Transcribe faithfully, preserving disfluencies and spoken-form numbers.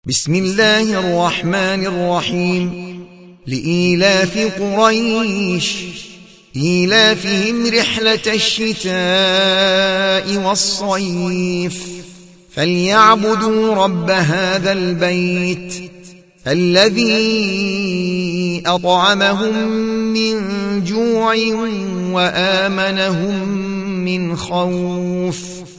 بسم الله الرحمن الرحيم. لإيلاف قريش إيلافهم رحلة الشتاء والصيف فليعبدوا رب هذا البيت الذي أطعمهم من جوع وآمنهم من خوف.